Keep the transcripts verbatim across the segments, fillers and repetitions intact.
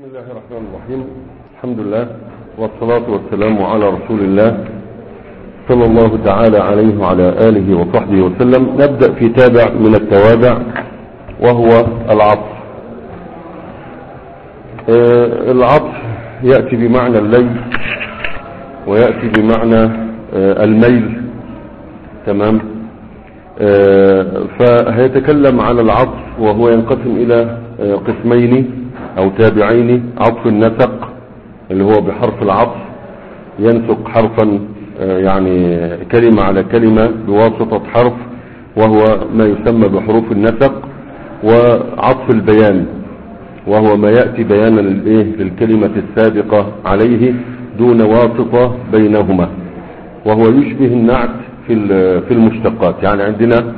بسم الله الرحمن الرحيم. الحمد لله والصلاة والسلام على رسول الله صلى الله تعالى عليه وعلى آله وصحبه وسلم. نبدأ في تابع من التوابع وهو العطف. آه العطف يأتي بمعنى الليل ويأتي بمعنى آه الميل. تمام. آه فهيتكلم على العطف وهو ينقسم إلى آه قسمين او تابعين. عطف النسق اللي هو بحرف العطف ينسق حرفا يعني كلمة على كلمة بواسطة حرف وهو ما يسمى بحروف النسق. وعطف البيان وهو ما يأتي بيانا للكلمة السابقة عليه دون واسطة بينهما، وهو يشبه النعت في المشتقات. يعني عندنا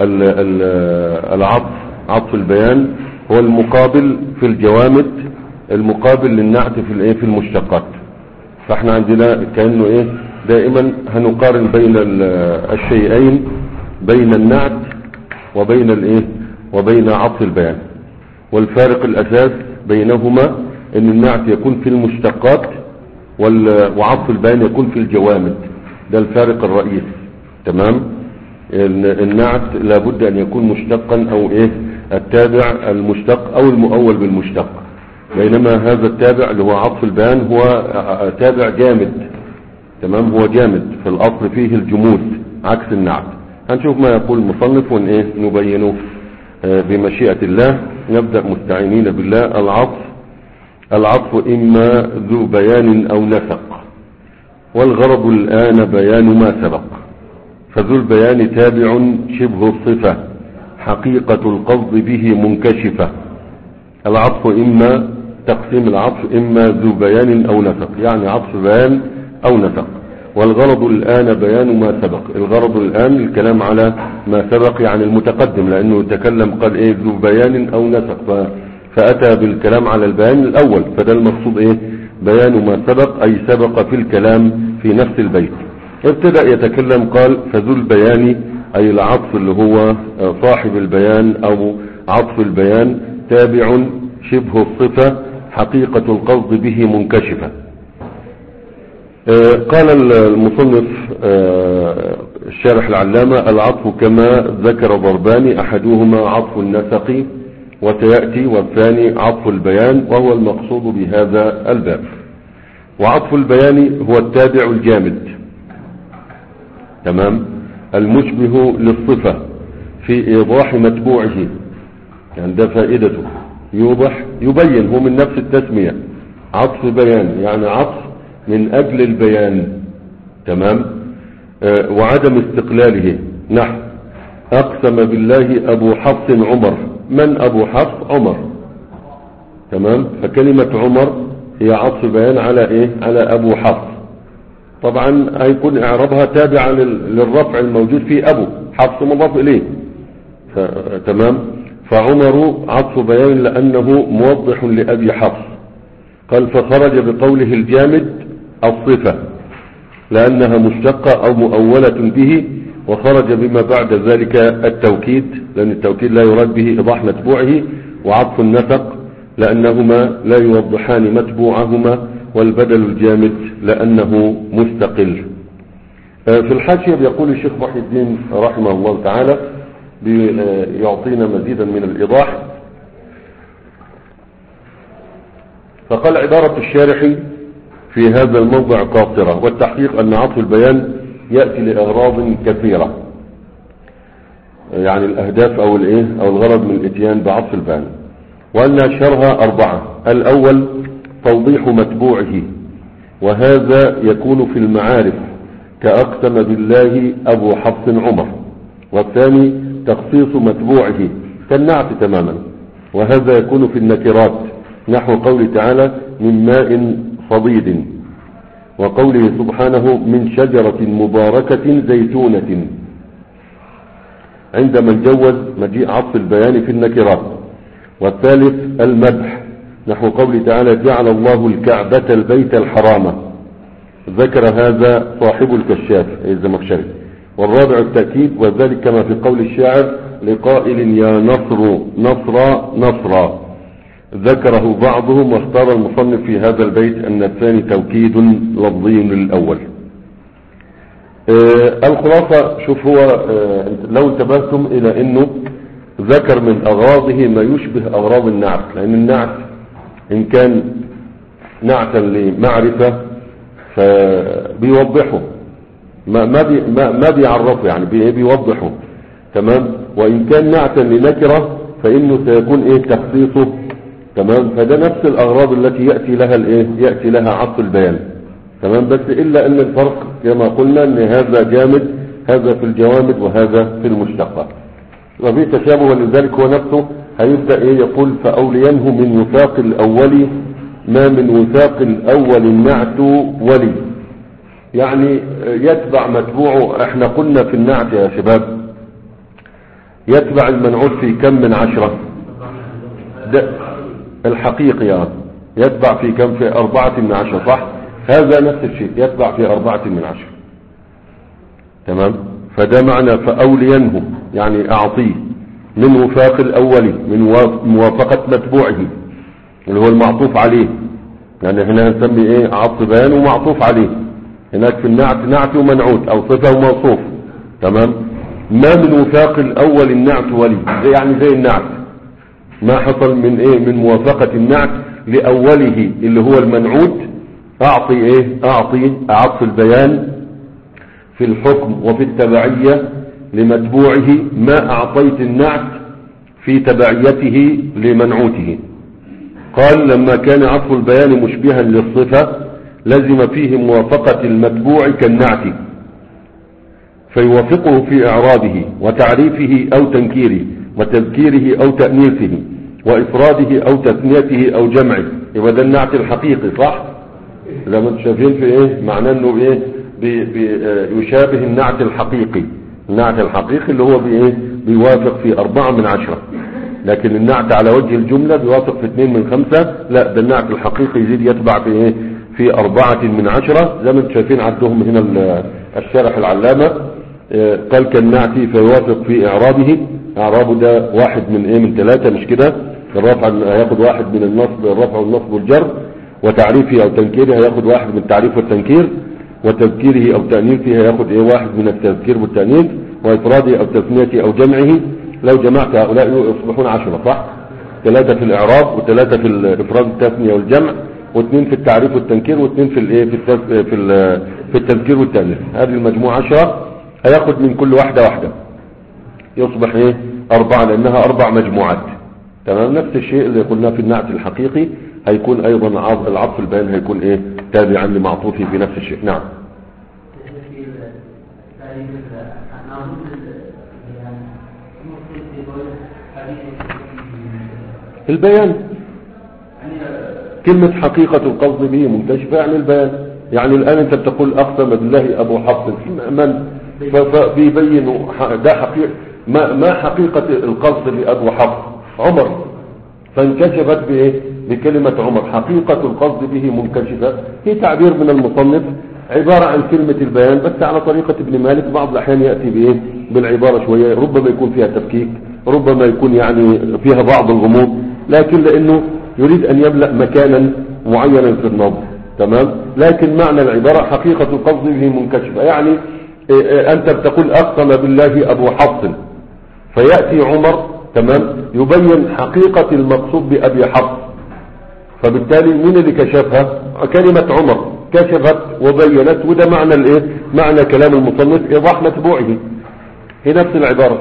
العطف عطف البيان هو المقابل في الجوامد، المقابل للنعت في الايه في المشتقات. فاحنا عندنا كأنه ايه دائما هنقارن بين الشيئين، بين النعت وبين الايه وبين عطف البيان. والفارق الاساس بينهما ان النعت يكون في المشتقات وعطف البيان يكون في الجوامد. ده الفارق الرئيسي. تمام. النعت لابد ان يكون مشتقا او ايه التابع المشتق او المؤول بالمشتق، بينما هذا التابع اللي هو عطف البيان هو تابع جامد. تمام. هو جامد في الاصل فيه الجمود عكس النعت. هنشوف ما يقول المصنف ون ايه نبينه بمشيئة الله. نبدأ مستعينين بالله. العطف العطف اما ذو بيان او نسق، والغرض الان بيان ما سبق. فذو البيان تابع شبه الصفة حقيقة القصد به منكشفة. العطف إما تقسيم العطف إما ذو بيان أو نسق، يعني عطف بيان أو نسق. والغرض الآن بيان ما سبق. الغرض الآن الكلام على ما سبق يعني المتقدم، لأنه تكلم قال إيه ذو بيان أو نسق، فأتى بالكلام على البيان الأول. فده المقصود إيه بيان ما سبق، أي سبق في الكلام في نفس البيت. ابتدأ يتكلم قال فذو البيان أي العطف اللي هو صاحب البيان أو عطف البيان تابع شبه الصفة حقيقة القصد به منكشفة. قال المصنف الشارح العلامة العطف كما ذكر ضربان أحدهما عطف النسق وسيأتي، والثاني عطف البيان، وهو المقصود بهذا الباب. وعطف البيان هو التابع الجامد. تمام. المشبه للصفة في ايضاح متبوعه، يعني ده فائدته يوضح يبين، هو من نفس التسمية عطف بيان، يعني عطف من اجل البيان. تمام. آه وعدم استقلاله. نحو اقسم بالله ابو حفص عمر. من ابو حفص؟ عمر. تمام. فكلمة عمر هي عطف بيان على ايه على ابو حفص. طبعا هيكون اعرابها تابعة للرفع الموجود في ابو حفص مضاف اليه. تمام. فعمر عطف بيان لانه موضح لابي حفص. قال فخرج بقوله الجامد الصفة لانها مشتقة او مؤولة به، وخرج بما بعد ذلك التوكيد، لان التوكيد لا يراد به ايضاح متبوعه، وعطف النسق لانهما لا يوضحان متبوعهما، والبدل الجامد لأنه مستقل. في الحاشية بيقول الشيخ محي الدين رحمه الله تعالى يعطينا مزيدا من الإيضاح. فقال عبارة الشارح في هذا الموضع قاصرة، والتحقيق أن عطف البيان يأتي لأغراض كثيرة، يعني الأهداف أو الإيه أو الغرض من الاتيان بعطف البيان، وأن أشهرها أربعة. الأول توضيح متبوعه، وهذا يكون في المعارف كأقسم بالله أبو حفص عمر. والثاني تخصيص متبوعه كالنعت تماما، وهذا يكون في النكرات نحو قول تعالى من ماء صديد، وقوله سبحانه من شجرة مباركة زيتونة، عندما نجوز مجيء عطف البيان في النكرات. والثالث المدح نحو قول تعالى جعل الله الكعبة البيت الحرام، ذكر هذا صاحب الكشاف الزمخشري. والرابع التأكيد، وذلك كما في قول الشاعر لقائل يا نصر نصر نصرا، ذكره بعضهم، واختار المصنف في هذا البيت أن الثاني توكيد لفظي للأول. آه الخلاصة، شوف هو آه لو انتبهتم إلى أنه ذكر من أغراضه ما يشبه أغراض النعت، لأن النعت إن كان نعتا لمعرفة فبيوضحه، ما ما بي ما, ما بيعرفه، يعني بي بيوضحه، تمام. وإن كان نعتا لنكرة فإنه سيكون إيه تخصيصه، تمام. فده نفس الأغراض التي يأتي لها الإيه يأتي لها عطف البيان، تمام. بس إلا أن الفرق كما قلنا أن هذا جامد، هذا في الجوامد وهذا في المشتقات، وفي تشابه. ولذلك هو نفسه هيبدأ إيه يقول فأولينه من وثاق الأول ما من وثاق الأول النعت ولي، يعني يتبع متبوعه. احنا قلنا في النعت يا شباب يتبع المنعوت في كم من عشرة، ده الحقيقي يتبع في كم، في أربعة من عشرة، صح؟ هذا نفس الشيء يتبع في أربعة من عشرة، تمام. فده معنى فأولينه، يعني أعطيه من وفاق الأول، من موافقة متبوعه اللي هو المعطوف عليه، يعني هنا نسمي ايه عطف بيان ومعطوف عليه. هناك في النعت نعت ومنعوت او صفة وموصوف، تمام. ما من وفاق الأول النعت ولي، زي يعني زي النعت ما حصل من ايه من موافقة النعت لأوله اللي هو المنعوت، اعطي ايه اعطي عطف البيان في الحكم وفي التبعية لمتبوعه ما اعطيت النعت في تبعيته لمنعوته. قال لما كان عطف البيان مشبها للصفة لزم فيه موافقة المتبوع كالنعت، فيوافقه في إعرابه وتعريفه أو تنكيره وتذكيره أو تأنيثه وإفراده أو تثنيته أو جمعه. يبقى ده النعت الحقيقي، صح؟ زي ما انتم شايفين في ايه معناه انه ايه بي بي يشابه النعت الحقيقي. النعت الحقيقي اللي هو بايه بيوافق في أربعة من عشرة، لكن النعت على وجه الجملة بيوافق في اثنين من خمسة. لا، ده النعت الحقيقي يزيد يتبع في ايه في أربعة من عشرة، زي ما انتم شايفين عندهم هنا الشارح العلامة قال كالنعت فيوافق في إعرابه. إعرابه ده واحد من ايه من ثلاثة، مش كده؟ الرفع هياخد واحد من النصب الرفع والنصب والجر، وتعريفه أو تنكيره هياخد واحد من التعريف والتنكير، وتذكيره أو تأنيثه هياخد ايه واحد من التذكير والتأنيث، وإفراده أو تثنيته أو جمعه. لو جمعت هؤلاء يصبحون عشرة، صح؟ ثلاثة في الإعراب وثلاثة في الإفراد التثنية والجمع، واثنين في التعريف والتنكير، واثنين في الايه في التف... في ال... في التذكير والتأنيث. هذه المجموعة عشرة، هياخد من كل واحدة واحدة يصبح ايه أربعة، لأنها أربع مجموعات، تمام. نفس الشيء اللي قلناه في النعت الحقيقي هيكون أيضا العطف البيان هيكون ايه تابعا لمعطوفه في نفس الشيء. نعم. البيان كلمة حقيقة القصد به منكشفة يعني البيان. يعني الآن أنت بتقول أقسم بالله أبو حفص من فبيبين ده حقيقة ما, ما حقيقة القصد لأبو حفص عمر، فانكشفت بإيه بكلمة عمر. حقيقة القصد به منكشفة هي تعبير من المصنف عبارة عن كلمة البيان، بس على طريقة ابن مالك بعض الأحيان يأتي بإيه بالعبارة شوية، ربما يكون فيها تفكيك، ربما يكون يعني فيها بعض الغموض، لكن لأنه يريد أن يملأ مكانا معينا في النظر، تمام. لكن معنى العبارة حقيقة القصد به منكشفة، يعني أنت بتقول أقسم بالله أبو حفص، فيأتي عمر، تمام، يبين حقيقة المقصود بأبي حفص، فبالتالي من اللي كشفها؟ كلمة عمر كشفت وبينت، وده معنى الايه معنى كلام المصنف إيضاح متبوعه. هي نفس العبارة،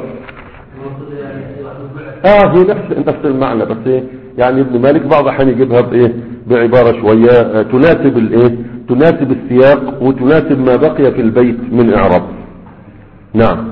اه هي نفس نفس المعنى، بس ايه يعني ابن مالك بعض احيان يجيبها بايه بعبارة شوية تناسب الايه تناسب السياق وتناسب ما بقي في البيت من اعراب. نعم.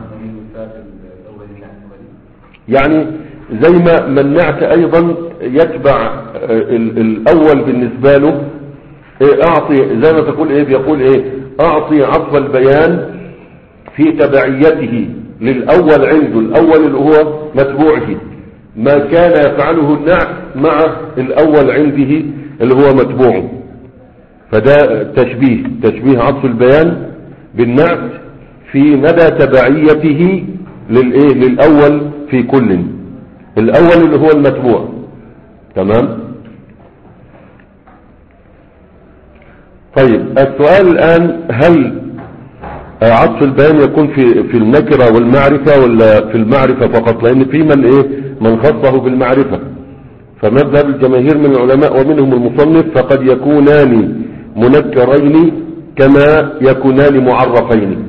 يعني زي ما منعت ايضا يتبع الاول بالنسبة له اعطي، زي ما تقول ايه بيقول ايه اعطي عطف البيان في تبعيته للاول عنده، الاول اللي هو متبوعه، ما كان يفعله النعت مع الاول عنده اللي هو متبوعه. فده تشبيه تشبيه عطف البيان بالنعت في مدى تبعيته للايه للاول في كل، الاول اللي هو المتبوع، تمام، طيب السؤال الآن، هل عطف البيان يكون في في النكرة والمعرفة ولا في المعرفة فقط؟ لأن في من إيه من خصه بالمعرفة. فمذهب الجماهير من العلماء ومنهم المصنف فقد يكونان منكرين كما يكونان معرفين.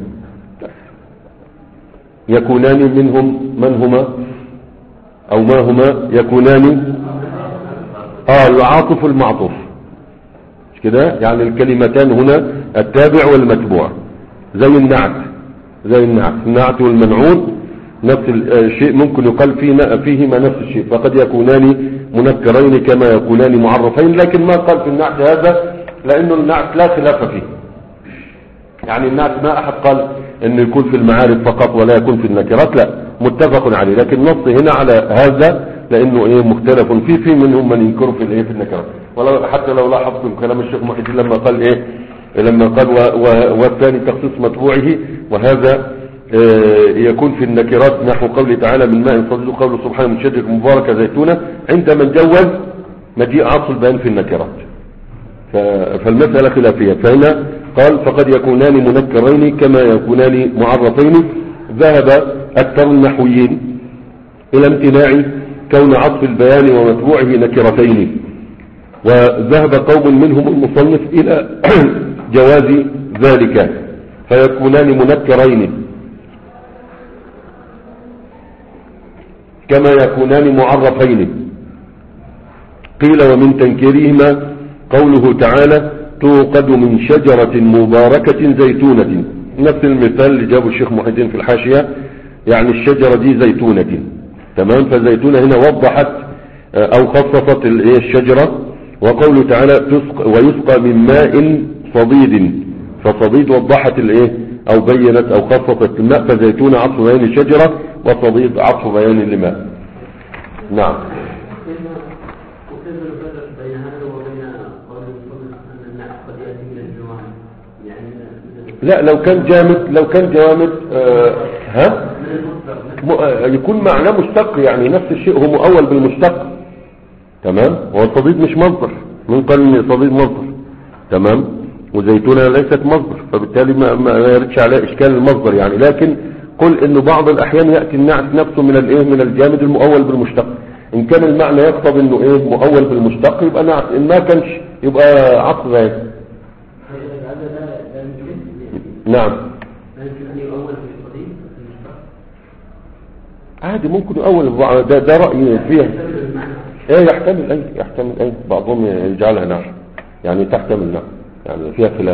يكونان منهم من هما أو ما هما؟ يكونان آه العاطف والمعطوف، مش كده؟ يعني الكلمتان هنا التابع والمتبوع، زي النعت زي النعت النعت والمنعوت نفس الشيء، ممكن يقال فيه فيهما نفس الشيء، فقد يكونان منكرين كما يكونان معرفين. لكن ما قال في النعت هذا لأنه النعت لا خلاف فيه، يعني النعت ما أحد قال أنه يكون في المعارف فقط ولا يكون في النكرات، لا متفق عليه. لكن النص هنا على هذا لأنه إيه مختلف فيه، في منهم من ينكر في الإيه في النكرات. ولو حتى لو لاحظتم كلام الشيخ محي الدين لما قال إيه لما قال و و والثاني تخصيص متبوعه، وهذا يكون في النكرات نحو قوله تعالى من ماء صديد، قوله سبحانه من شجرة مباركة زيتونة، عند من جوز مجيء عطف البيان في النكرات. فالمسألة خلافية. فهنا قال فقد يكونان منكرين كما يكونان معرفين. ذهب أكثر النحويين إلى امتناع كون عطف البيان ومتبوعه نكرتين، وذهب قوم منهم المصنف إلى جواز ذلك، فيكونان منكرين كما يكونان معرفين. قيل ومن تنكيرهما قوله تعالى توقد من شجرة مباركة زيتونة، نفس المثال اللي جابه الشيخ محي الدين في الحاشية، يعني الشجرة دي زيتونة، تمام. فزيتونة هنا وضحت او خصصت الشجرة. وقوله تعالى تسق ويسقى من ماء صديد، فصديد وضحت الايه او بينت او خصصت الماء، فزيتونة عطف بيان الشجرة وصديد عطف بيان الماء. نعم. لا لو كان جامد لو كان جامد آه ها يكون معناه مشتق، يعني نفس الشيء هو مؤول بالمشتق، تمام. هو الصديد مش مصدر، من قال ان الصديد مصدر، تمام، وزيتونة ليست مصدر، فبالتالي ما, ما يردش على اشكال المصدر يعني. لكن قل انه بعض الاحيان ياتي النعت نفسه من الايه من الجامد المؤول بالمشتق. ان كان المعنى يقتضي انه ايه مؤول بالمشتق يبقى نعت، ان ما كانش يبقى عطف غير. نعم عادي ممكن يؤول، ده, ده رأي فيها ايه يحتمل ايه يحتمل ايه بعضهم يجعلها نعم، يعني تحتمل نعم، يعني فيها خلاف.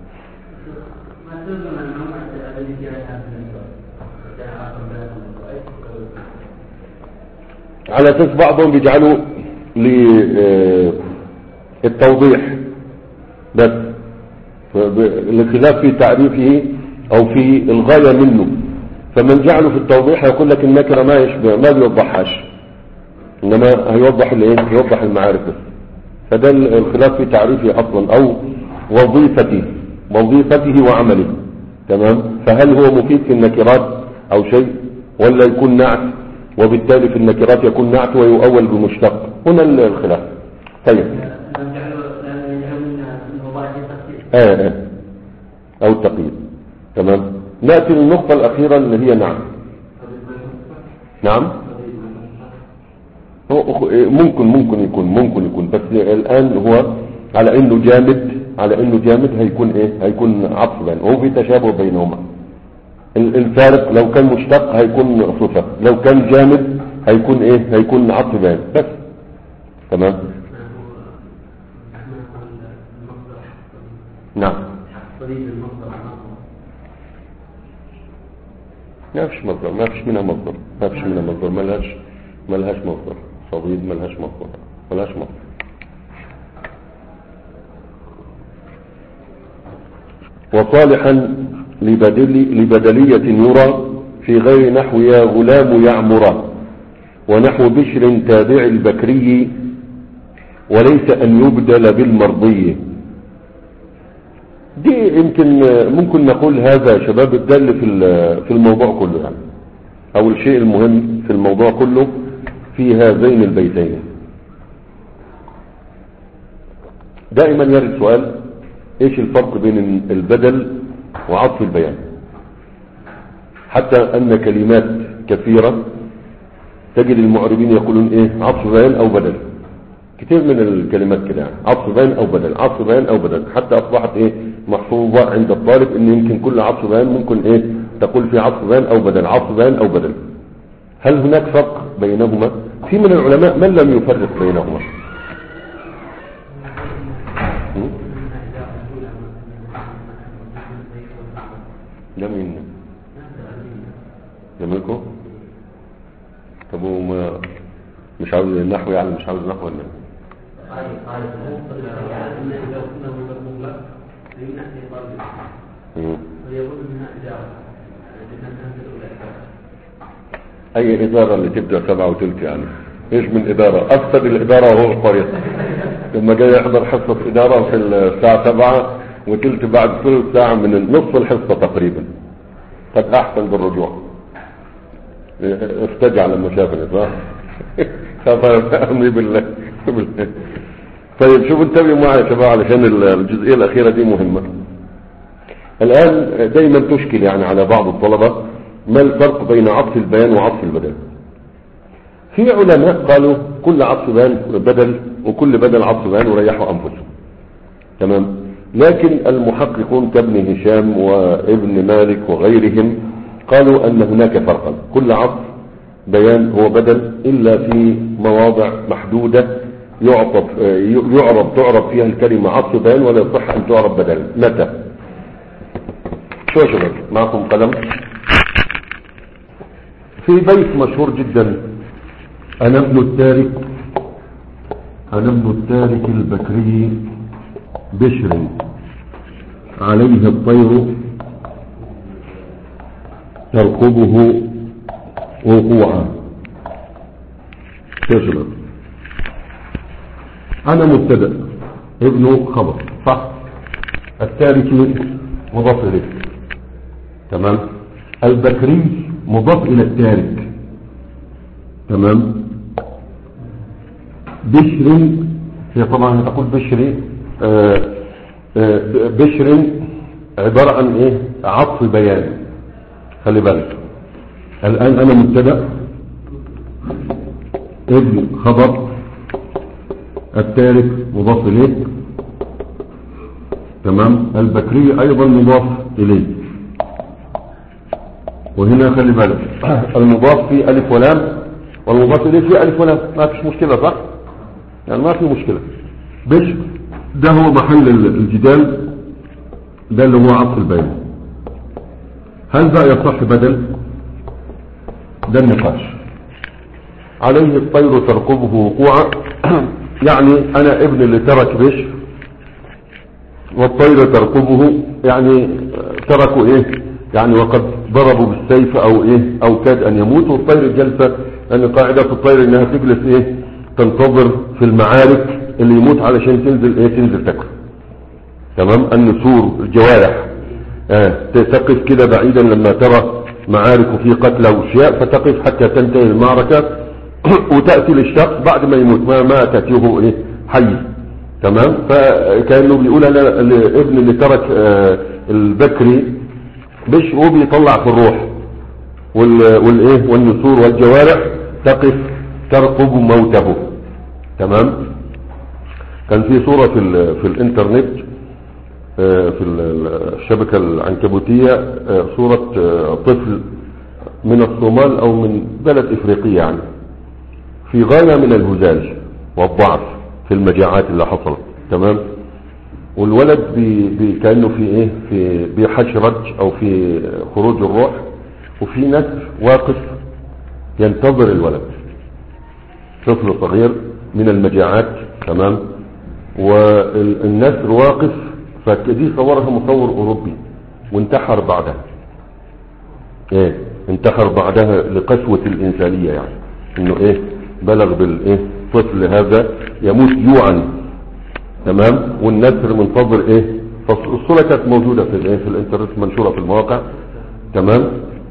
على اساس بعضهم بيجعلوا للتوضيح بس، الخلاف في تعريفه او في الغاية منه. فمن جعله في التوضيح يقول لك النكرة ما يشبه ما بيوضحهاش، انما هيوضح الايه يوضح المعارف بس. فده الخلاف في تعريفه اصلا او وظيفته وظيفته وعمله، تمام. فهل هو مفيد في النكرات او شيء ولا يكون نعت، وبالتالي في النكرات يكون نعت ويؤول بمشتق؟ هنا الخلاف. طيب اه اه او التقييد، تمام. نأتي للنقطة الأخيرة اللي هي نعم. نعم ممكن ممكن يكون ممكن يكون بس الآن هو على إنه جامد، على إنه جامد هيكون إيه هيكون عطف بين، هو في تشابه بينهما. الفارق لو كان مشتق هيكون صفة، لو كان جامد هيكون إيه هيكون عطف بين بس، تمام. نعم ما فيش مصدر، ما فيش منها مصدر، ما فيش منها مصدر، ما لهاش ما لهاش مصدر، صديد ما لهاش مصدر، ما لهاش مصدر. وصالحا لبدل لبدلية يرى في غير نحو يا غلام يعمر، ونحو بشر تابع البكري، وليس أن يبدل بالمرضي. دي يمكن ممكن نقول هذا يا شباب الدل في في الموضوع كله، يعني او الشيء المهم في الموضوع كله في هذين البيتين. دائما يرد سؤال ايش الفرق بين البدل وعطف البيان؟ حتى ان كلمات كثيرة تجد المعربين يقولون ايه عطف بيان او بدل، كثير من الكلمات كده يعني عطف بيان او بدل، عطف بيان او بدل، حتى اصبحت ايه محفوظة عند الطالب ان يمكن كل عطف بيان ممكن ايه تقول في عطف بيان او بدل، عطف بيان او بدل. هل هناك فرق بينهما؟ في من العلماء من لم يفرق بينهما. جميل جميلكم. طب وما مش عاوز النحو يعني مش عاوز نحو ولا اي ادارة اللي تبدأ سبعة وثلث يعني ايش من ادارة؟ افسد الادارة وهو القرية. لما جاي يحضر حصة ادارة في الساعة سبعة وثلث بعد ثلث ساعة من نصف الحصة تقريبا، قد احسن بالرجوع. استجع لما شاف الادارة خاف امري بالله. طيب شوفوا انتبهوا معي يا شباب علشان الجزئية الاخيرة دي مهمة. الان دايما تشكل يعني على بعض الطلبة ما الفرق بين عطف البيان وعطف البدل. في علماء قالوا كل عطف بيان بدل وكل بدل عطف بيان وريحوا انفسهم، تمام. لكن المحققون كابن هشام وابن مالك وغيرهم قالوا ان هناك فرقا، كل عطف بيان هو بدل الا في مواضع محدودة يعطف يعرب تعرب فيها الكلمة عطف بيان ولا يصح ان تعرب بدل. متى؟ شو يا شباب معكم قلم؟ في بيت مشهور جدا: انا ابن التارك انا ابن التارك البكري بشر عليه الطير ترقبه وقوعا. تشرب انا مبتدأ ابن خبر صح، التارك مضاف اليه، تمام. البكري مضاف الى التارك، تمام. بشر هي طبعا تقول بشري آآ آآ بشر عبارة عن ايه عطف بيان. خلي بالك الان انا مبتدأ ابن خبر التارك مضاف اليه، تمام. البكري ايضا مضاف اليه، وهنا خلي بالك المضاف في الف ولام والمضاف اليه في الف ولام، ما فيش مشكلة صح يعني ما في مشكلة. بشر ده هو محل الجدال، ده اللي هو عطف البيان. هل بقى يصح بدل؟ ده النقاش. عليه الطير ترقبه وقوعا يعني انا ابن اللي ترك بشر والطير ترقبه يعني تركوا ايه يعني وقد ضربوا بالسيف او ايه او كاد ان يموت، والطير جلسة لان قاعدة الطير انها تجلس ايه تنتظر في المعارك اللي يموت علشان تنزل ايه تنزل تاكل، تمام. النسور الجوارح اه تقف كده بعيدا لما ترى معارك وفي قتلى واشياء فتقف حتى تنتهي المعركة وتأتي للشخص بعد ما يموت ما ما تأتيه ايه حي، تمام. فكأنه بيقول انا الابن اللي ترك اه البكري بش هو بيطلع في الروح والايه والنسور والجوارح تقف ترقب موته، تمام. كان في صورة في, في الانترنت في الشبكة العنكبوتية صورة طفل من الصومال او من بلد افريقية يعني في غاية من الهزاج والضعف في المجاعات اللي حصلت، تمام. والولد بي بي كأنه في ايه في بيحشرج او في خروج الروح، وفي نسر واقف ينتظر الولد، طفل صغير من المجاعات، تمام. والنسر واقف، فدي صورها مصور اوروبي وانتحر بعدها ايه انتحر بعدها لقسوة الانسانية يعني انه ايه بلغ بالايه طفل هذا يموت جوعا، تمام. والنسر منتظر ايه. فالصورة كانت موجودة في الايه في الانترنت منشورة في المواقع، تمام.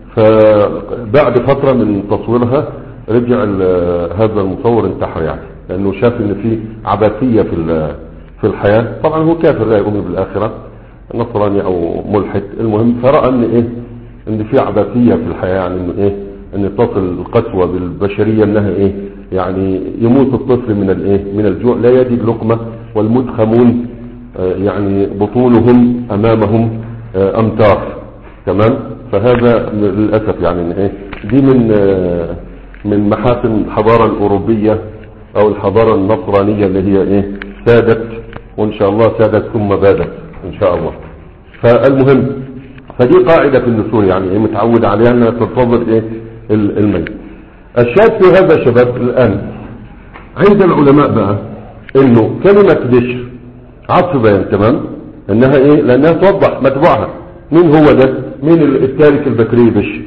فبعد فترة من تصويرها رجع هذا المصور انتحر يعني لانه شاف ان في عبثية في في في الحياة. طبعا هو كافر لا يؤمن بالآخرة، نصراني او ملحد، المهم فرأى ان ايه ان في عبثية في الحياة، يعني انه ايه ان تصل القسوة بالبشرية انها ايه يعني يموت الطفل من الايه من الجوع لا يجد لقمة، والمدخمون آه يعني بطونهم امامهم آه امتار. تمام. فهذا للأسف يعني ان ايه دي من آه من محاسن الحضارة الأوروبية او الحضارة النصرانية اللي هي ايه سادت، وان شاء الله سادت ثم بادت ان شاء الله. فالمهم فدي قاعدة في النسور يعني ايه متعود عليها انها تنتظر ايه الميت. الشاهد في هذا يا شباب الان عند العلماء بقى انه كلمة بشر عطف بيان. تمام. انها ايه لانها توضح متبوعها مين هو ده، مين التارك البكري بشر،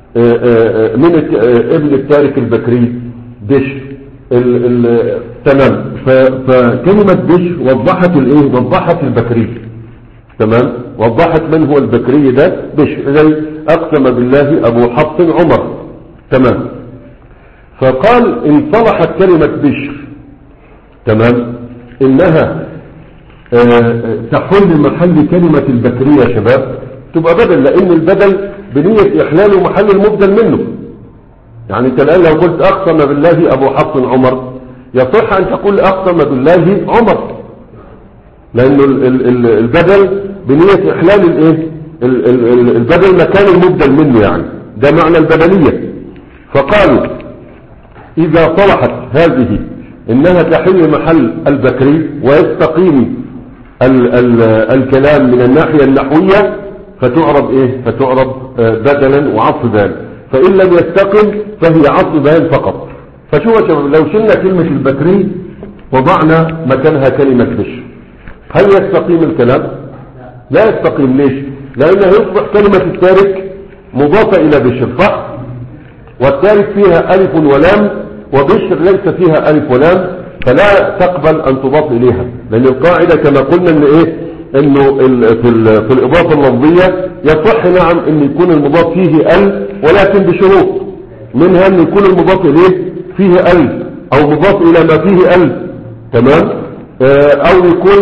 من ابن التارك البكري بشر. تمام. فكلمة بشر وضحت الايه وضحت البكري. تمام. وضحت من هو البكري ده بشر، زي اقسم بالله ابو حفص عمر. تمام. فقال ان صلحت كلمة بشر تمام انها اه تحل محل كلمة البكري يا شباب تبقى بدل، لان البدل بنية احلال محل المبدل منه. يعني انت الان لو قلت اقسم بالله ابو حفص عمر يصح ان تقول اقسم بالله عمر، لانه البدل بنية احلال الايه البدل مكان المبدل منه، يعني ده معنى البدلية. فقالوا اذا صلحت هذه انها تحل محل البكري ويستقيم ال ال الكلام من الناحية النحوية فتعرب ايه فتعرب بدلا وعطف بيان، فان لم يستقم فهي عطف بيان فقط. فشو يا شباب لو شلنا كلمة البكري وضعنا مكانها كلمة بشر هل يستقيم الكلام؟ لا يستقيم. ليش؟ لانه يصبح كلمة التارك مضافة الى بشر، صح؟ والتارك فيها الف ولام وبشر ليس فيها الف ولام، فلا تقبل ان تضاف اليها، لان القاعدة كما قلنا ان ايه انه في, في الاضافة اللفظية يصح نعم ان يكون المضاف فيه ال ولكن بشروط، منها ان يكون المضاف اليه فيه ال او مضاف الى ما فيه ال. تمام. او يكون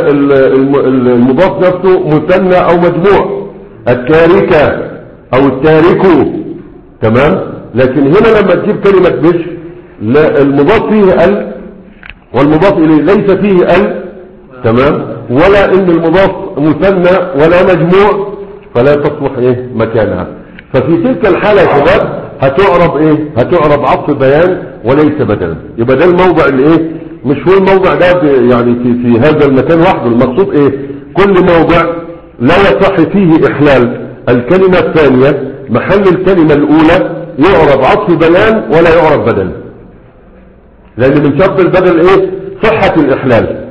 المضاف نفسه مثنى او مجموع، التاركة او التاركو. تمام. لكن هنا لما تجيب كلمة بشر المضاف فيه ال والمضاف اليه ليس فيه ال. تمام. ولا ان المضاف مثنى ولا مجموع، فلا تصلح ايه مكانها. ففي تلك الحالة يا شباب هتعرب ايه هتعرب عطف بيان وليس بدلا. يبقى ده الموضع اللي ايه مش هو الموضع ده يعني في, في هذا المكان وحده. المقصود ايه كل موضع لا يصح فيه احلال الكلمة الثانية محل الكلمة الاولى يعرب عطف بيان ولا يعرب بدل، لان من شرط البدل ايه صحة الاحلال.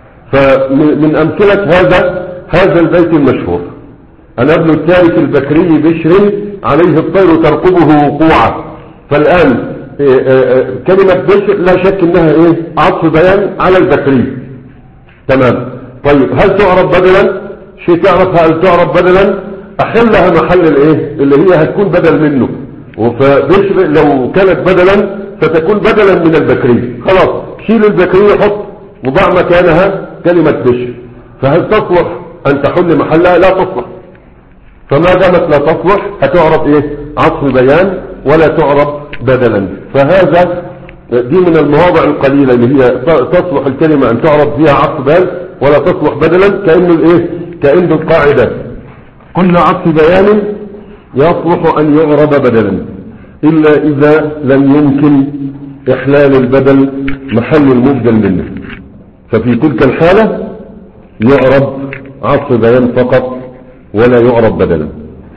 فمن امثلة هذا هذا البيت المشهور انا ابن التارك البكري بشر عليه الطير ترقبه وقوعا. فالان إيه إيه كلمة بشر لا شك انها ايه عطف بيان على البكري. تمام. طيب هل تعرب بدلا؟ شيء تعرف هل تعرب بدلا؟ احلها محل الايه اللي هي هتكون بدل منه. فبشر لو كانت بدلا فتكون بدلا من البكري، خلاص شيل البكري حط وضع مكانها كلمة بشر. فهل تصلح ان تحل محلها؟ لا تصلح. فما دامت لا تصلح هتعرب ايه عطف بيان ولا تعرب بدلا. فهذا دي من المواضع القليلة اللي هي تصلح الكلمة ان تعرب فيها عطف بيان ولا تصلح بدلا، كأنه الايه كأنه القاعدة كل عطف بيان يصلح ان يعرب بدلا الا اذا لم يمكن احلال البدل محل المبدل منه، ففي تلك الحالة يعرب عطف بيان فقط ولا يعرب بدلا.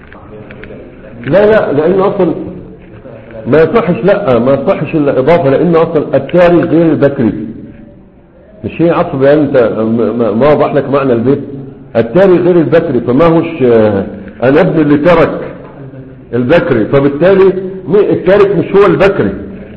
لا لا لانه اصلا ما يصحش، لا ما يصحش الا اضافه، لانه اصلا التاريخ غير البكري. مش هي عطف بيان انت ما وضح لك معنى البيت. التاريخ غير البكري فما هوش انا ابن اللي ترك البكري، فبالتالي التارك مش هو البكري.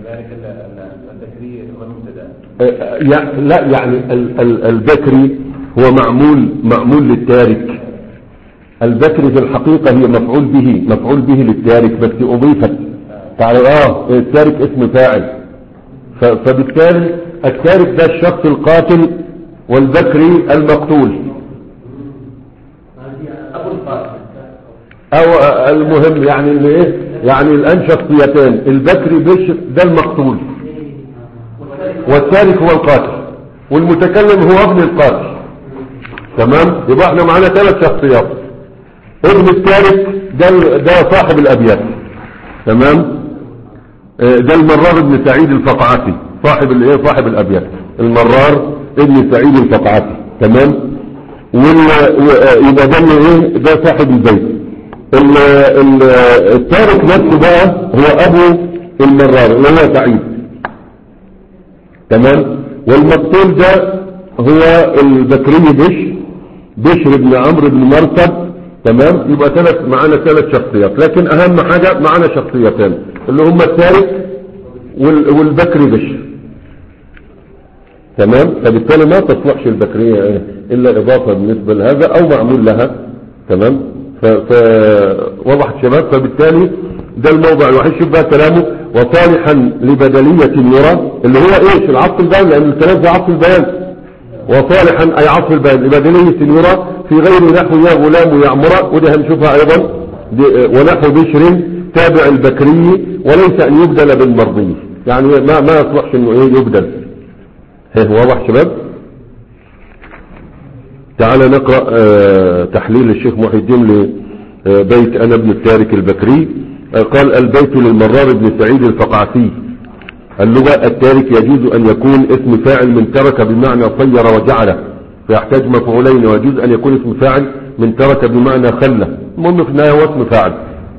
لا يعني البكري هو معمول معمول للتارك. البكري في الحقيقة هي مفعول به مفعول به للتارك بس اضيفت تعالى اه التارك اسم فاعل. فبالتالي التارك ده الشخص القاتل والبكري المقتول، او المهم يعني اللي ايه يعني الان شخصيتان، البكري بشر ده المقتول، والتارك هو القاتل، والمتكلم هو ابن القاتل. تمام، يبقى احنا معانا ثلاث شخصيات. ابن التارك ده ده صاحب الابيات. تمام، ده المرار ابن سعيد الفقعاتي، صاحب الايه صاحب الابيات، المرار ابن سعيد الفقعاتي. تمام، ويبقى ده ايه ده صاحب البيت. التارك نفسه بقى هو ابو المرار اللي هو سعيد. تمام، والمقتول ده هو البكري بشر بشر بن عمرو بن مرثد. تمام، يبقى ثلاث معانا ثلاث شخصيات، لكن اهم حاجة معانا شخصيتين اللي هم التارك والبكري بشر. تمام، فبالتالي ما تصلحش البكرية الا اضافة بالنسبة لهذا او معمول لها. تمام، فوضحت شباب. فبالتالي ده الموضع الوحيد. شوف بقى كلامه: وصالحا لبدلية يرى، اللي هو ايش؟ العطف البيان، لان الكلام في عطف البيان. وصالحا اي عطف البيان لبدلية يرى في غير نحو يا غلام يعمر، ودي هنشوفها ايضا. ونحو بشر تابع البكري، وليس ان يبدل بالمرضي، يعني ما ما يصلحش انه ايه يبدل. هي واضح شباب؟ تعال نقرأ آه تحليل الشيخ محي الدين لبيت أنا ابن التارك البكري. آه قال: البيت للمرار بن سعيد الفقعسي. اللغة: التارك يجوز أن يكون اسم فاعل من ترك بمعنى صير وجعله، فيحتاج مفعولين، ويجوز أن يكون اسم فاعل من ترك بمعنى خله. المهم في النهاية هو اسم فاعل،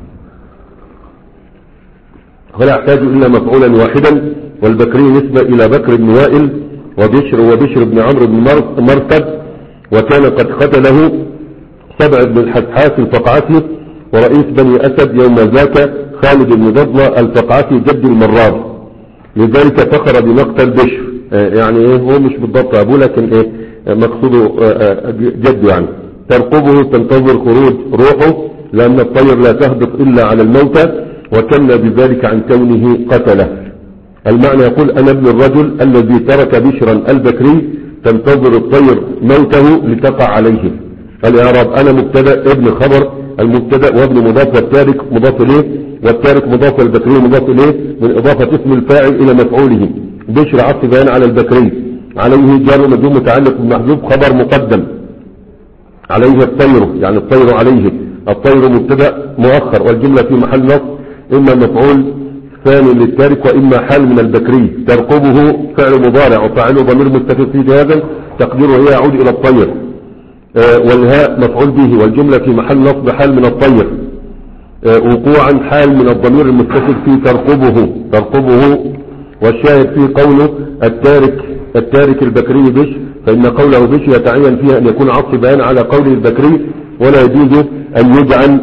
ولا يحتاج إلا مفعولا واحدا. والبكري نسبة إلى بكر بن وائل وبشر وبشر بن عمرو بن مرثد، وكان قد قتله سبع بن الحسحاس الفقعسي ورئيس بني أسد يوم ذاك خالد بن ضبلة الفقعسي جد المرار، لذلك فخر بمقتل بشر. يعني ايه هو مش بالضبط ابوه، لكن ايه مقصوده جد. يعني ترقبه تنتظر خروج روحه، لأن الطير لا تهبط إلا على الموتى، وكنا بذلك عن كونه قتله. المعنى: يقول: أنا ابن الرجل الذي ترك بشرا البكري تنتظر الطير موته لتقع عليه. الإعراب: أنا مبتدا ابن خبر، المبتدا وابن مضاف، والتارك مضاف إليه، والتارك مضاف، البكري مضاف إليه من إضافة اسم الفاعل إلى مفعوله. بشر عطف بيان على البكري، عليه جار مجرور متعلق بمحذوف خبر مقدم، عليه الطير يعني الطير عليه، الطير مبتدا مؤخر، والجملة في محل نصب إما مفعول ثاني للتارك وإما حال من البكري. ترقبه فعل مضارع وفاعله ضمير مستتر في هذا تقديره هي يعود إلى الطير، آه والهاء مفعول به، والجملة في محل نصب حال من الطير، آه وقوعا حال من الضمير المستتر في ترقبه ترقبه. والشاهد في قوله التارك التارك البكري بش، فإن قوله بش يتعين فيها أن يكون عطف بيان على قوله البكري، ولا يجوز أن يجعل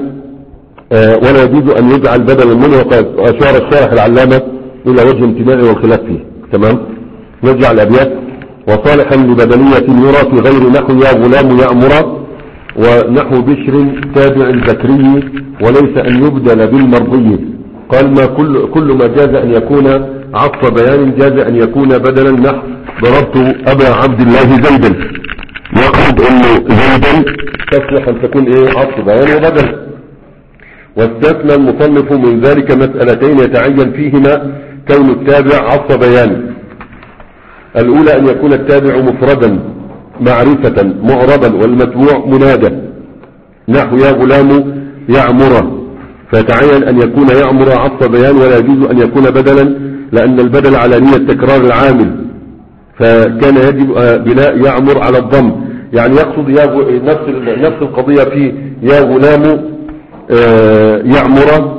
آه ولا يجوز أن يجعل بدلا منه. وقد أشار الشارح العلامة إلى وجه امتناعه والخلاف فيه. تمام، نرجع الأبيات: وصالحا لبدلية يرى في غير نحو يا غلام يأمر، ونحو بشر تابع البكري، وليس أن يبدل بالمرضي. قال: ما كل, كل ما جاز أن يكون عطف بيان جاز أن يكون بدلا. نحو ضربت أبا عبد الله زيدا، يقصد أنه زيدا تصلح أن تكون إيه عطف بيان وبدل. واستثنى المصنف من ذلك مسألتين يتعين فيهما كون التابع عطف بيان. الأولى أن يكون التابع مفردا معرفة معربا، والمتبوع منادى، نحو يا غلام يعمر، فتعين أن يكون يعمر عطف بيان، ولا يجوز أن يكون بدلا، لأن البدل على نية تكرار العامل، فكان يجب بناء يعمر على الضم. يعني يقصد يا نفس نفس القضية في يا غلام يعمر.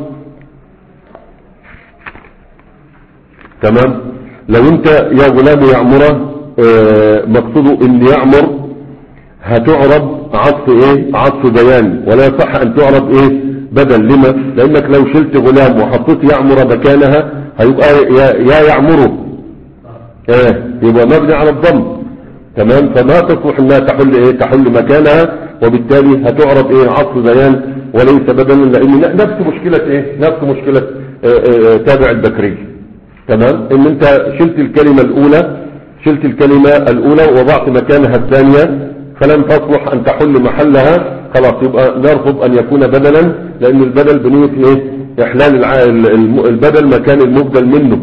تمام، لو انت يا غلام يعمر مقصوده ان يعمر هتعرب عطف ايه عطف بيان، ولا يصح ان تعرب ايه بدل. لما؟ لانك لو شلت غلام وحطيت يعمر مكانها هيبقى يا, يا يعمره ايه يبقى مبني على الضم. تمام، فما تصلح انها تحل ايه تحل مكانها، وبالتالي هتعرب ايه عطف بيان وليس بدلا، لان نفس مشكلة ايه نفس مشكلة اه اه تابع البكري. تمام، ان انت شلت الكلمة الاولى شلت الكلمة الاولى ووضعت مكانها الثانية فلم تصلح ان تحل محلها، خلاص يبقى نرفض ان يكون بدلا، لان البدل بنية ايه احلال البدل مكان المبدل منه.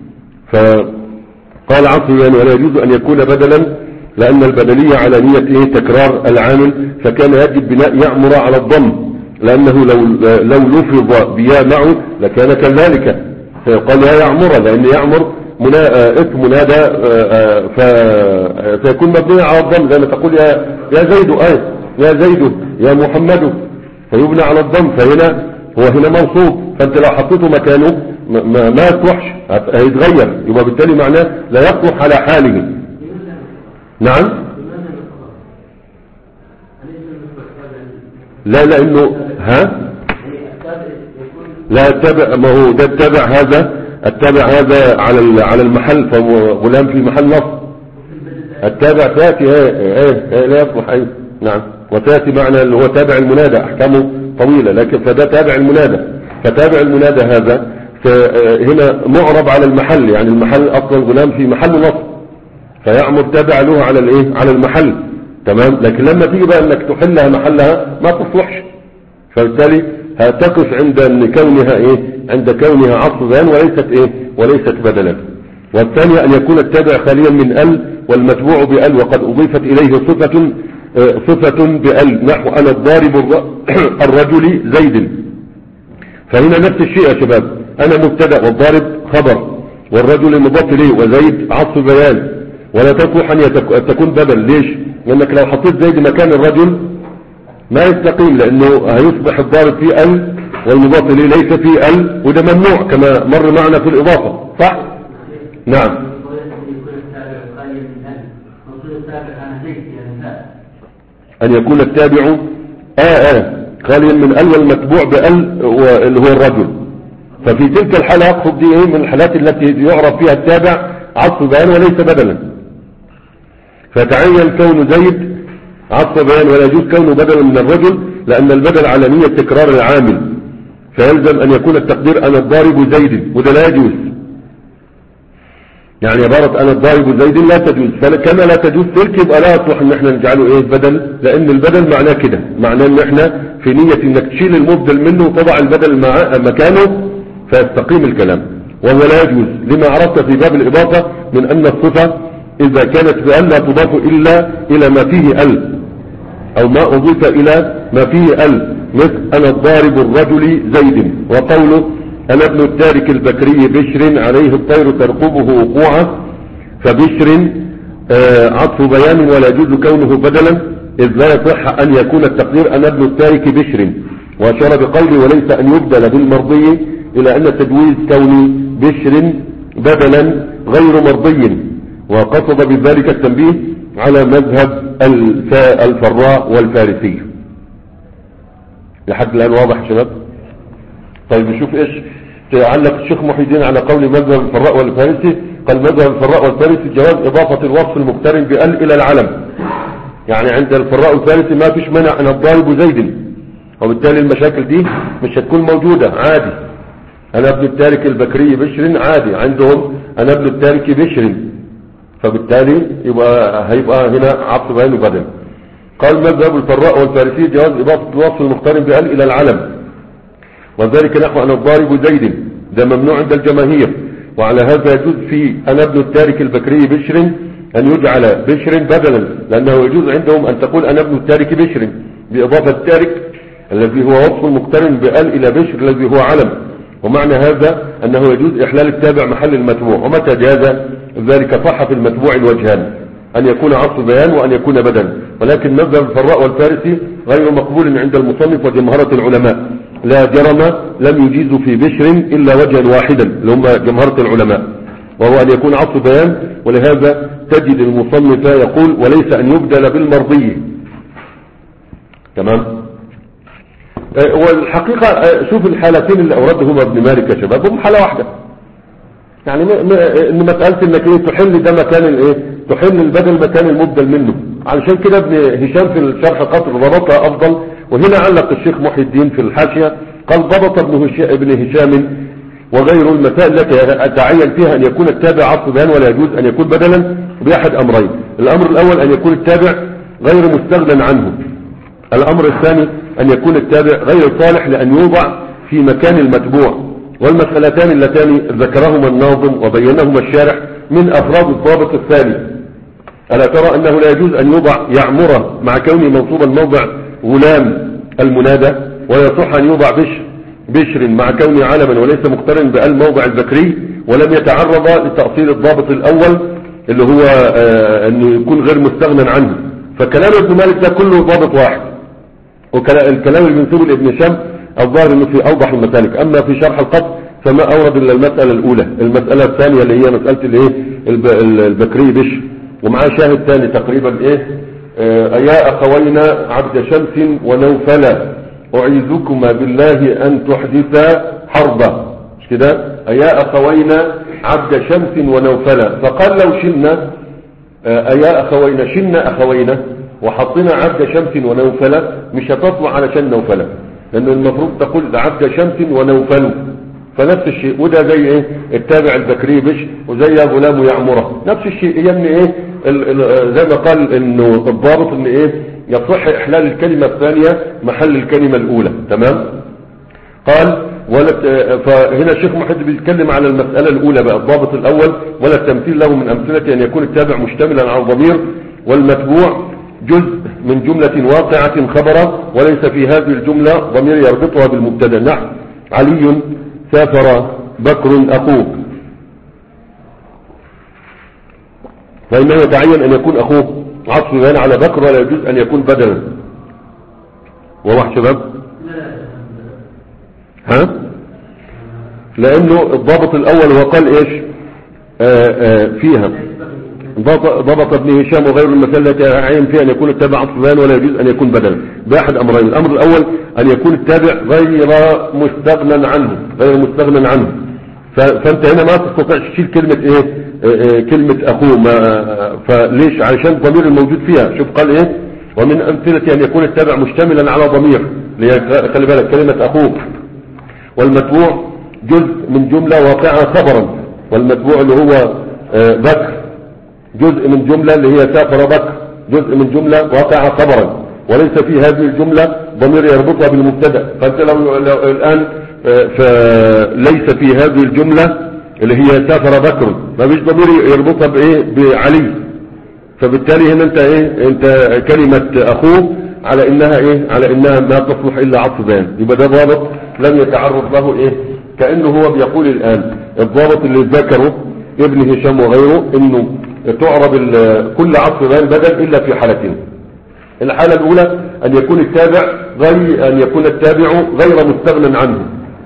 فقال عصر يعني ولا يجوز ان يكون بدلا لان البدلية على نية ايه تكرار العامل، فكان يجب بناء يعمر على الضم، لانه لو لو لفظ بيا معه لكان كذلك، فيقال يا يعمر، لان يعمر منا اسم منادى فيكون مبني على الضم، زي ما تقول يا يا زيد ايه يا زيد يا محمد، فيبنى على الضم، فهنا هو هنا منصوب، فانت لو حطيته مكانه ما, ما يصلحش هيتغير، يبقى بالتالي معناه لا يصلح على حاله. نعم لا لانه ها لا التابع، ما هو ده التابع هذا التابع هذا على على المحل، فهو غلام في محل نصب. التابع تاتي ايه ايه لا يصلح ايه نعم، وتاتي معنى اللي هو تابع المنادى احكامه طويلة، لكن فده تابع المنادى، فتابع المنادى هذا هنا معرب على المحل، يعني المحل اصلا غلام في محل نصب، فيعمر تابع له على الايه على المحل، تمام. لكن لما تيجي بقى انك تحلها محلها ما تصلحش، فبالتالي هتقف عند ان كونها ايه عند كونها عطف بيان وليست ايه وليست بدلا. والثانية ان يكون التابع خاليا من ال والمتبوع بال وقد اضيفت اليه صفة صفة بال، نحو انا الضارب الرجل زيد، فهنا نفس الشيء يا شباب، انا مبتدا والضارب خبر والرجل مضاف اليه وزيد عطف بيان، ولا تصلح ان تكون بدل. ليش؟ لانك لو حطيت زيد مكان الرجل ما يستقيم، لانه هيصبح الضارب فيه ال والمضاف اليه ليس فيه ال، وده ممنوع كما مر معنا في الاضافه، صح؟ نعم ان يكون التابع اه اه خاليا من ال والمتبوع بال اللي هو الرجل، ففي تلك الحالة اقصد دي ايه من الحالات التي يعرف فيها التابع عطف بيان وليس بدلا، فتعين كون زيد عطف بيان ولا يجوز كونه بدلا من الرجل، لان البدل على نية تكرار العامل، فيلزم ان يكون التقدير انا الضارب زيد، وده لا يجوز، يعني عبارة انا الضارب زيد لا تجوز، فكما لا تجوز تلك يبقى لا يصلح ان احنا نجعله ايه بدل، لان البدل معناه كده، معناه ان احنا في نية انك تشيل المبدل منه وتضع البدل مكانه فيستقيم الكلام، وهو لا يجوز لما عرفت في باب الاضافة من ان الصفة اذا كانت بأل لا تضاف الا الى ما فيه ال، او ما اضيف الى ما فيه ال، مثل انا الضارب الرجل زيد، وقوله انا ابن التارك البكري بشر عليه الطير ترقبه وقوعه، فبشر آه عطف بيان ولا يجوز كونه بدلا، اذ لا يصح ان يكون التقدير انا ابن التارك بشر، واشار بقوله وليس ان يبدل بالمرضي الى ان تجويز كون بشر بدلا غير مرضي، وقصد بذلك التنبيه على مذهب الفراء والفارسي. لحد الان واضح يا شباب؟ طيب نشوف ايش تعلق الشيخ محي الدين على قول مذهب الفراء والفارسي. قال مذهب الفراء والفارسي جواز اضافة الوصف المقترن بال الى العلم، يعني عند الفراء والفارسي ما فيش منع ان الضارب زيد، وبالتالي المشاكل دي مش هتكون موجودة، عادي انا ابن التارك البكري بشر عادي عندهم انا ابن التارك بشر، فبالتالي يبقى هيبقى هنا عطف بيان وبدل. قال مذهب الفراء والفارسي جواز اضافة الوصف المقترن بال الى العلم، وذلك نحو أنا الضارب زيد، ده ممنوع عند الجماهير، وعلى هذا يجوز في أنا ابن التارك البكري بشر أن يجعل بشر بدلا، لأنه يجوز عندهم أن تقول أنا ابن التارك بشر بإضافة التارك الذي هو وصف مقترن بال إلى بشر الذي هو علم، ومعنى هذا أنه يجوز إحلال التابع محل المتبوع، ومتى جاز ذلك صح في المتبوع الوجهان، أن يكون عطف بيان وأن يكون بدلا، ولكن مذهب الفراء والفارسي غير مقبول عند المصنف وجمهرة العلماء، لا جرم لم يجيز في بشر إلا وجها واحدا اللي هم جمهرة العلماء، وهو أن يكون عطف بيان، ولهذا تجد المصنف يقول وليس أن يبدل بالمرضي. تمام. والحقيقة شوف الحالتين اللي أوردهما ابن مالك يا شباب هم حالة واحدة، يعني ان مسألة انك ايه تحل ده مكان الايه تحل البدل مكان المبدل منه، علشان كده ابن هشام في الشرح قصر ضبطها افضل. وهنا علق الشيخ محي الدين في الحاشية قال ضبط ابن هشام وغير المسائل التي أتعين فيها أن يكون التابع عطف بيان ولا يجوز أن يكون بدلا بأحد أمرين. الأمر الأول أن يكون التابع غير مستغنى عنه. الأمر الثاني أن يكون التابع غير صالح لأن يوضع في مكان المتبوع. والمسألتان اللتان ذكرهما الناظم وبينهما الشارح من أفراد الضابط الثاني. ألا ترى أنه لا يجوز أن يوضع يعمره مع كونه منصوبا موضع غلام المنادى، ويصح أن يوضع بشر بشر مع كونه علما وليس مقترن بال موضع البكري، ولم يتعرض لتأصيل الضابط الأول اللي هو آه أنه يكون غير مستغنى عنه. فكلام ابن مالك ده كله ضابط واحد، والكلام اللي بنسبه لابن هشام الظاهر انه في اوضح المسالك. اما في شرح القصد فما اورد الا المسألة الاولى. المسألة الثانية اللي هي مسألة الايه البكري بشر، ومعاه شاهد ثاني تقريبا ايه آه ايا اخوينا عبد شمس ونوفلا اعيذكما بالله ان تحدثا حربا، مش كده؟ ايا اخوينا عبد شمس ونوفلا. فقال لو شلنا آه ايا اخوينا شلنا اخوينا وحطينا عبد شمس ونوفلا مش هتطلع علشان نوفلا، لأنه المفروض تقول عبد شمس ونوفل، فنفس الشيء. وده زي ايه التابع البكري بش وزي غلام يعمره، نفس الشيء. هي ان ايه زي ما قال انه الضابط ان ايه يصح احلال الكلمة الثانية محل الكلمة الاولى. تمام. قال ولا فهنا الشيخ محمد بيتكلم على المسألة الاولى بقى، الضابط الاول ولا التمثيل له من امثلة ان يكون التابع مشتملا على الضمير والمتبوع جزء من جملة واقعة خبرا وليس في هذه الجملة ضمير يربطها بالمبتدا. نحو علي سافر بكر أخوه، فإنه يتعين أن يكون أخوه عطف بيان على بكر ولا يجوز أن يكون بدلا. واضح شباب؟ ها؟ لأنه الضابط الأول وقال إيش آآ آآ فيها ضبط ابن هشام وغير المثال التي يعين فيها أن يكون التابع عطف بيان ولا يجوز أن يكون بدلا بأحد أمرين. الأمر الأول أن يكون التابع غير مستغنى عنه غير مستغنى عنه فأنت هنا ما تستطيع تشيل كلمة إيه إيه كلمة أخوه، ما فليش؟ علشان الضمير الموجود فيها. شوف قال إيه ومن أمثلة أن يكون التابع مشتملا على ضمير، خلي بالك كلمة أخوه. والمتبوع جزء من جملة واقعة خبرا، والمتبوع اللي هو بكر جزء من جملة اللي هي سافر بكر جزء من جملة واقعة خبرا وليس في هذه الجملة ضمير يربطها بالمبتدا. فانت لو, لو الآن فليس في هذه الجملة اللي هي سافر بكر ما فيش ضمير يربطها بايه بعلي، فبالتالي هنا انت ايه انت كلمة اخوه على انها ايه على انها ما تصلح الا عطف بيان، يبقى ده ضابط لم يتعرض له ايه كأنه هو بيقول الآن الضابط اللي ذكره ابن هشام وغيره انه تعرب كل عطف بيان بدل الا في حالتين. الحالة الاولى ان يكون التابع غير ان يكون التابع غير مستغنى عنه،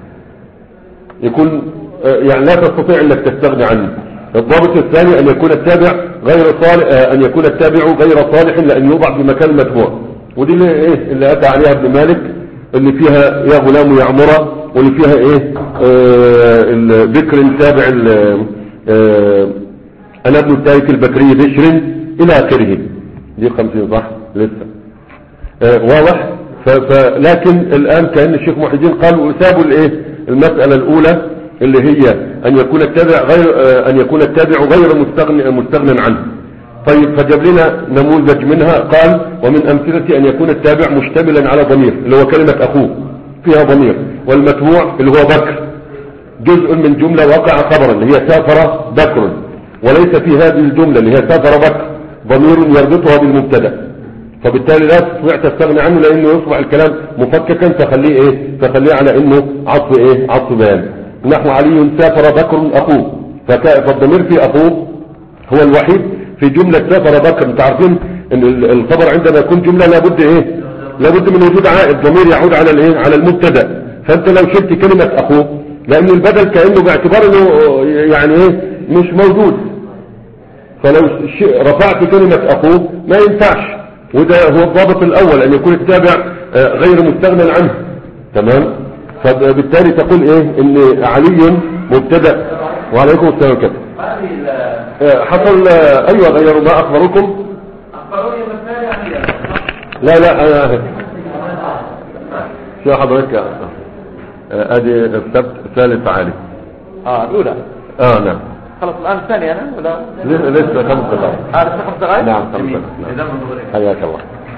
يكون يعني لا تستطيع انك تستغني عنه. الضابط الثاني ان يكون التابع غير صالح ان يكون التابع غير صالح لان يوضع في مكان متبوع، ودي اللي ايه اللي اتى عليها ابن مالك اللي فيها يا غلام يعمره، واللي فيها ايه آه الذكر تابع آه انا ابن التارك البكري بشر الى اخره. دي خمسين صح لسه آه واضح. فلكن الان كأن الشيخ محي الدين قال وسابوا الايه المسألة الاولى اللي هي ان يكون التابع غير آه ان يكون التابع غير مستغني مستغنى عنه. طيب فجاب لنا نموذج منها قال ومن امثلة ان يكون التابع مشتملا على ضمير اللي هو كلمة اخوه فيها ضمير، والمتبوع اللي هو بكر جزء من جملة وقع خبرا اللي هي سافر بكر وليس في هذه الجملة اللي هي سافر بكر ضمير يربطها بالمبتدا، فبالتالي لا تستطيع تستغني عنه لانه يصبح الكلام مفككا تخليه ايه تخليه على انه عطف ايه عطف بيان. نحو علي سافر بكر اخوه، فالضمير في اخوه هو الوحيد في جملة سافر بكر. انت عارفين ان الخبر عندما يكون جملة لابد ايه لابد من وجود عائد ضمير يعود على الايه على المبتدا. فانت لو شلت كلمة اخوه لان البدل كأنه باعتبار انه يعني ايه مش موجود، فلو رفعت كلمة اخوه ما ينفعش، وده هو الضابط الاول ان يكون التابع غير مستغنى عنه. تمام. فبالتالي تقول ايه ان علي مبتدا. وعليكم السلام كده حصل ايوه غيروا ما اخبركم اخبروني مثال يعني لا لا انا شو حضرتك ادي السبت ثالث عالي اه الاولى. اه نعم. خلاص الان الثانية انا ولا لسه خمس دقائق. اه لسه خمس دقائق. نعم خمس دقائق. نعم. حياك الله.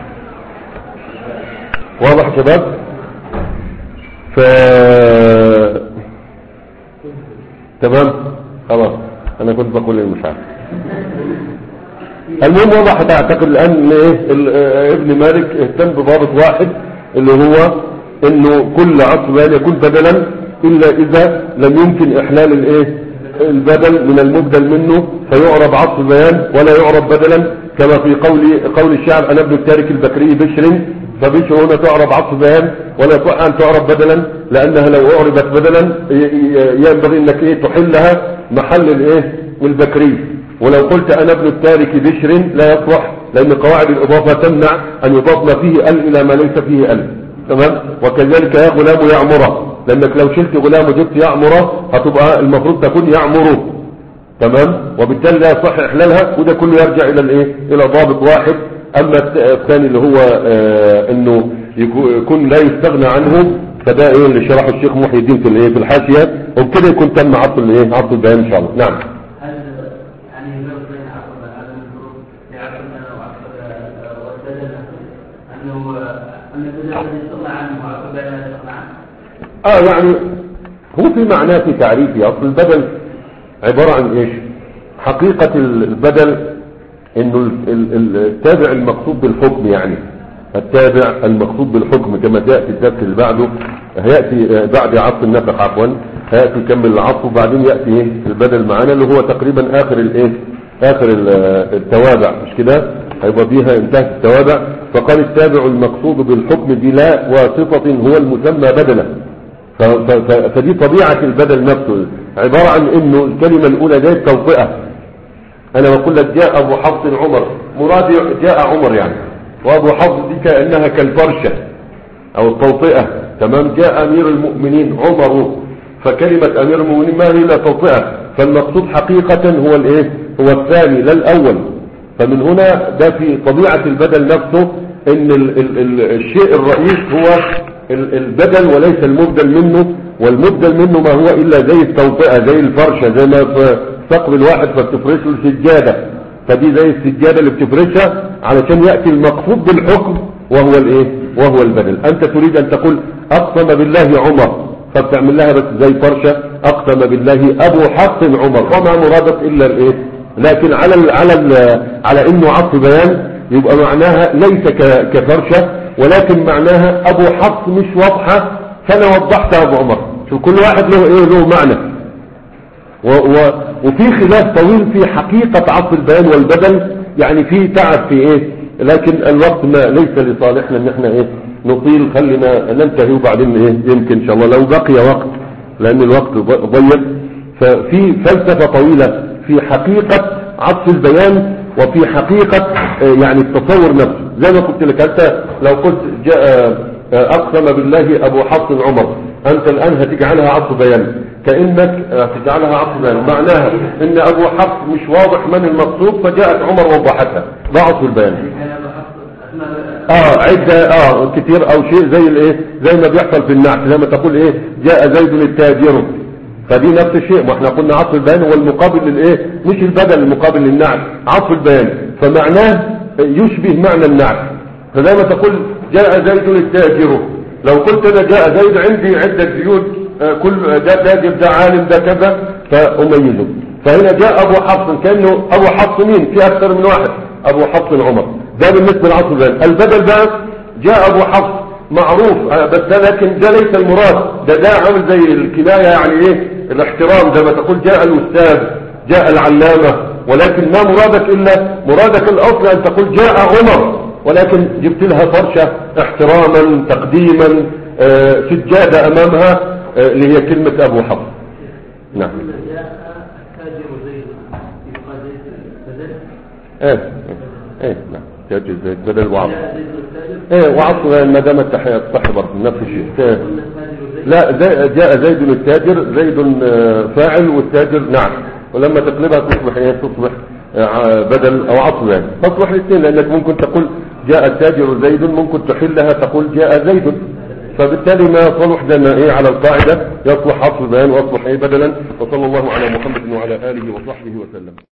واضح شباب؟ ف تمام خلاص انا كنت بقول لي مش عارف. المهم وضحت اعتقد الان ايه ابن مالك اهتم بضابط واحد اللي هو انه كل عطف بيان يكون بدلا الا اذا لم يمكن احلال الايه البدل من المبدل منه فيعرب عطف بيان ولا يعرب بدلا، كما في قول قول الشاعر انا ابن التارك البكري بشر، فبشر هنا تعرب عطف بيان ولا يصح ان تعرب بدلا، لانها لو اعربت بدلا ينبغي انك ايه تحلها محل الايه البكري. ولو قلت انا ابن التارك بشر لا يصلح، لان قواعد الاضافه تمنع ان يضاف ما فيه ال الى ما ليس فيه ال. تمام. وكذلك يا غلام يعمره، لانك لو شلت غلام وجبت يعمره هتبقى المفروض تكون يعمره. تمام. وبالتالي لا يصح احلالها، وده كله يرجع الى الايه الى ضابط واحد. اما الثاني اللي هو آه انه يكون لا يستغنى عنه، فده ايه اللي شرحه الشيخ محي الدين في الايه في الحاشيه، وبكده يكون تم عطف الايه عطف البيان ان شاء الله. نعم. اه يعني هو في معناه في تعريفي اصل البدل عبارة عن ايش؟ حقيقة البدل انه التابع المقصود بالحكم، يعني التابع المقصود بالحكم كما تأتي الدرس اللي بعده، هيأتي بعد عطف النفخ عفوا هيأتي يكمل العطف وبعدين يأتي البدل معانا اللي هو تقريبا اخر الايه اخر التوابع، مش كده؟ هيبقى فيها انتهت التوابع. فقال التابع المقصود بالحكم بلا واسطة هو المسمى بدلا. فدي طبيعة البدل نفسه، عبارة عن انه الكلمة الاولى دي توطئة. انا بقول لك جاء ابو حفص عمر، مرادي جاء عمر يعني، وابو حفص دي كأنها كالفرشة او التوطئة. تمام. جاء امير المؤمنين عمر، فكلمة امير المؤمنين ما هي الا توطئة، فالمقصود حقيقة هو الايه هو الثاني لا الاول. فمن هنا ده في طبيعة البدل نفسه ان ال ال ال الشيء الرئيس هو البدل وليس المبدل منه، والمبدل منه ما هو الا زي التوطئة زي الفرشة، زي ما في ثقب الواحد فبتفرش له سجادة، فدي زي السجادة اللي بتفرشها علشان يأتي المقصود بالحكم وهو الايه وهو البدل. انت تريد ان تقول اقسم بالله عمر، فبتعمل لها بس زي فرشة اقسم بالله ابو حفص عمر، وما مرادت الا الايه. لكن على ال على ال على انه عطف بيان يبقى معناها ليس كفرشة، ولكن معناها ابو حفص مش واضحة فانا وضحتها ابو عمر. شو كل واحد له ايه له معنى. و و وفي خلاف طويل في حقيقة عطف البيان والبدل، يعني في تعب في ايه، لكن الوقت ما ليس لصالحنا ان احنا ايه نطيل، خلينا ننتهي وبعدين ايه يمكن ان شاء الله لو بقي وقت، لان الوقت ضيق. ففي فلسفة طويلة في حقيقة عطف البيان وفي حقيقة يعني التصور نفسه. زي ما قلت لك انت لو قلت جاء اقسم بالله ابو حفص عمر، انت الان هتجعلها عطف بيان، كأنك هتجعلها عطف بيان معناها ان ابو حفص مش واضح من المقصود فجاءت عمر وضحتها، ده عطف البيان. اه عدة اه كتير او شيء زي الايه زي ما بيحصل في النعت، زي ما تقول ايه جاء زيد التاجر، فدي نفس الشيء. ما احنا قلنا عطف البيان هو المقابل للايه مش البدل المقابل للنعت، عطف البيان فمعناه يشبه معنى النعت. فزي ما تقول جاء زيد التاجر، لو قلت انا جاء زيد عندي عدة زيود آه كل ده تاجر ده عالم ده كذا فاميزه. فهنا جاء ابو حفص كانه ابو حفص مين في اكثر من واحد، ابو حفص عمر، ده بالنسبه لعطف البيان. البدل بقى جاء ابو حفص معروف آه بس لكن ده ليس المراد، ده ده عامل زي الكنايه يعني ايه الاحترام، زي ما تقول جاء الاستاذ جاء العلامه، ولكن ما مرادك الا مرادك الاصل ان تقول جاء عمر، ولكن جبت لها فرشه احتراما تقديما آه سجاده امامها آه اللي هي كلمه ابو حفص. نعم. ايه ايه نعم تاجر زيد بدل وعطف ايه وعطف ما دام التحية تصح برضه نفس الشيء. لا جاء زيد التاجر، زيد فاعل والتاجر نعم، ولما تقلبها تصبح ايه تصبح بدل او عطف يعني تصبح الاثنين، لانك ممكن تقول جاء التاجر زيد، ممكن تحلها تقول جاء زيد فبالتالي ما صلح لنا ايه على القاعدة يصلح حصر البيان واصلح ايه بدلا. وصلى الله على محمد وعلى آله وصحبه وسلم.